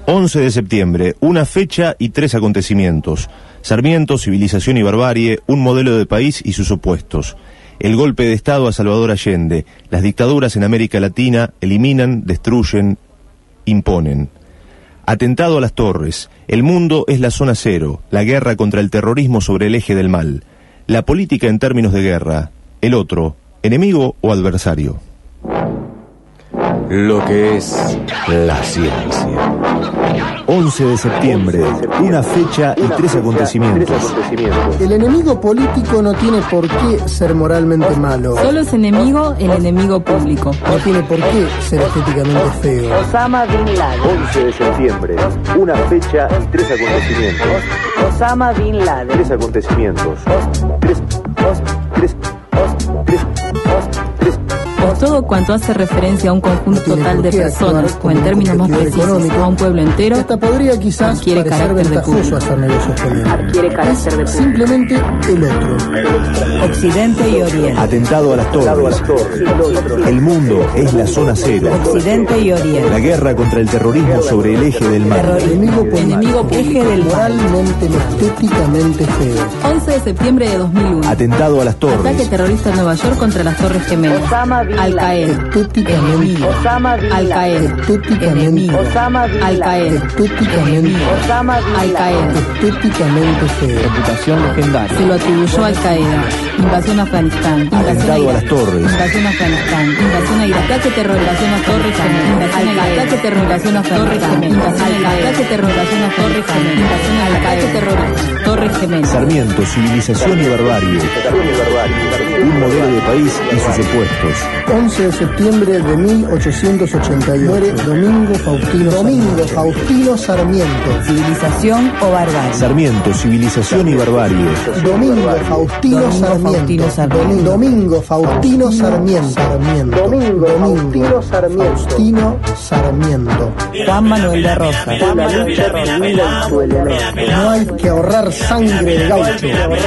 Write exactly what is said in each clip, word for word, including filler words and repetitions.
once de septiembre, una fecha y tres acontecimientos. Sarmiento, civilización y barbarie, un modelo de país y sus opuestos. El golpe de Estado a Salvador Allende. Las dictaduras en América Latina eliminan, destruyen, imponen. Atentado a las Torres. El mundo es la zona cero. La guerra contra el terrorismo sobre el eje del mal. La política en términos de guerra. El otro, enemigo o adversario. Lo que es la ciencia. once de septiembre, una fecha y tres acontecimientos. El enemigo político no tiene por qué ser moralmente malo. Solo es enemigo el enemigo público. No tiene por qué ser estéticamente feo. Osama Bin Laden. once de septiembre, una fecha y tres acontecimientos. Osama Bin Laden. Tres acontecimientos. Tres, tres, tres, tres, tres. O todo cuanto hace referencia a un conjunto total de personas, o en términos más precisos, a un pueblo entero, esta podría quizás adquiere parecer carácter de ventajoso público. hacer negocios con él. Adquiere carácter de público. Simplemente el otro. Occidente y Oriente. Atentado a las Torres. El mundo es la zona cero. Occidente y Oriente. La guerra contra el terrorismo sobre el eje del mal. Enemigo político. Enemigo político. Eje del mal. Moralmente y estéticamente feo. once de septiembre de dos mil uno. Atentado a las Ataque Torres. terrorista en Nueva York contra las Torres Gemelas. Osama Bin Al Laden. Qaeda. Estéticamente. Osama Bin Al Laden. Qaeda. Estéticamente. Osama Bin Al Laden. Qaeda. Estéticamente. Osama Bin Al Laden. Qaeda. Estéticamente feo. Reputación legendaria. Se lo atribuyó Al Qaeda. Invasión a Afganistán. Invasión a Atentado a las Irak. Torres. Invasión a Afganistán. Invasión a Irak. Ataque terrorización a Torres Gemelas. Invasión a Irak. Ataque terrorización a Torres Gemelas. Invasión a Irak. Ataque terrorización a Torres Gemelas. Invasión a Irak. Ataque terrorista. Torres Gemelas. Sarmiento, civilización y barbarie. Un modelo de país y sus opuestos. once de septiembre de mil ochocientos ochenta y ocho. Domingo Faustino. Domingo Faustino Sarmiento. Civilización o barbarie. Sarmiento, civilización y barbarie. Domingo Faustino Domingo Sarmiento. Faustino Sarmiento. Domingo Faustino Sarmiento. Sarmiento. Domingo Faustino Sarmiento. Faustino Sarmiento. Juan Manuel de Rosas. La lucha civil en su elemento. No hay que ahorrar sangre de gaucho.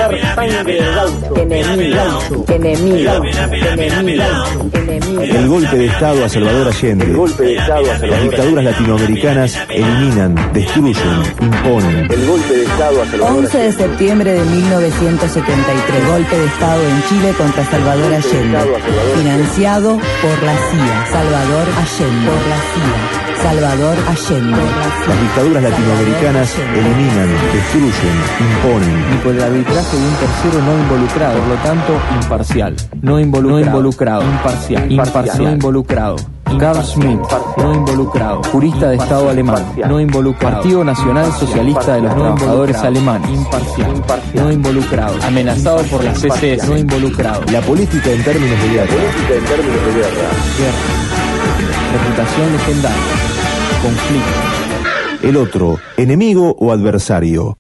Enemigo. Enemigo. Enemigo. Enemigo. El golpe de Estado a Salvador Allende. Las dictaduras latinoamericanas eliminan, destruyen, imponen. once de septiembre de mil novecientos setenta y tres. Golpe de Estado en Chile contra Salvador Allende. Financiado por la C I A. Salvador Allende. Por la C I A. Salvador Allende. Las dictaduras latinoamericanas eliminan, destruyen, imponen. Y por el arbitraje de un tercero no involucrado, por lo tanto, imparcial. No involucrado. No involucrado. Imparcial. Imparcial. No involucrado. Carl Schmitt, no involucrado. Jurista de Estado alemán, no involucrado. Partido Nacional Socialista de los Trabajadores Alemanes, imparcial. No involucrado. Amenazado por la C C S, no involucrado. La política en términos de guerra. Guerra. Reputación legendaria. Conflicto. El otro, enemigo o adversario.